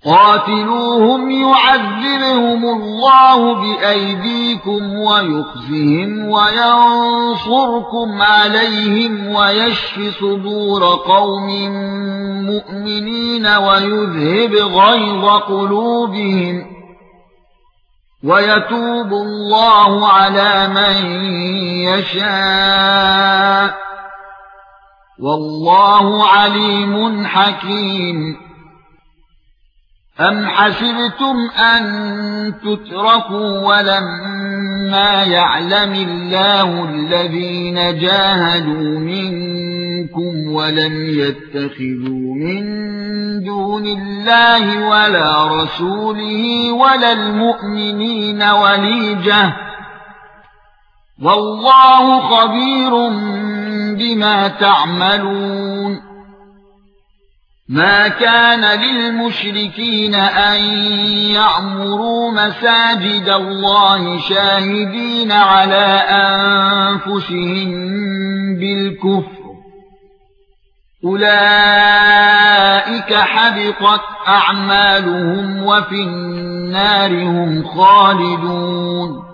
قاتلوهم يعذبهم الله بأيديكم ويخزهم وينصركم عليهم ويشف صدور قوم مؤمنين ويذهب غيظ قلوبهم ويتوب الله على من يشاء والله عليم حكيم. أم حسبتم أن تتركوا ولما يعلم الله الذين جاهدوا منكم ولم يتخذوا من دون الله ولا رسوله ولا المؤمنين وليجة والله خبير بما تعملون. ما كان للمشركين أن يعمروا مساجد الله شاهدين على أنفسهم بالكفر أولئك حبطت أعمالهم وفي النار هم خالدون.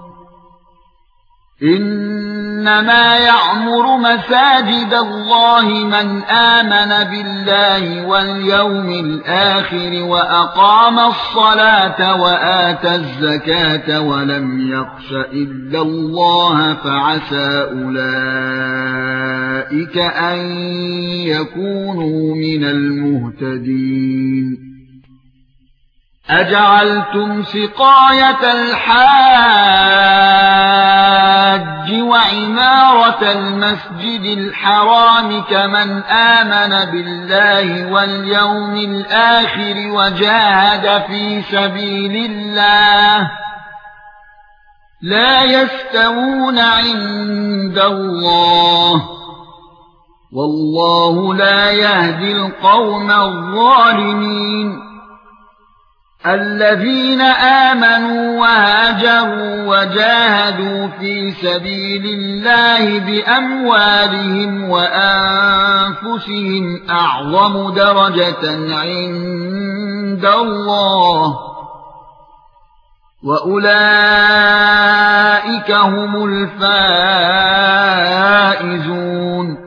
إنما يعمر مساجد الله من آمن بالله واليوم الآخر وأقام الصلاة وآتى الزكاة ولم يخش إلا الله فعسى أولئك أن يكونوا من المهتدين. أجعلتم سقاية الحاج وعمارة المسجد الحرام كمن آمن بالله واليوم الآخر وجاهد في سبيل الله لا يستوون عند الله والله لا يهدي القوم الظالمين. الذين آمنوا وهاجروا وجاهدوا في سبيل الله بأموالهم وأنفسهم أعظم درجة عند الله وأولئك هم الفائزون.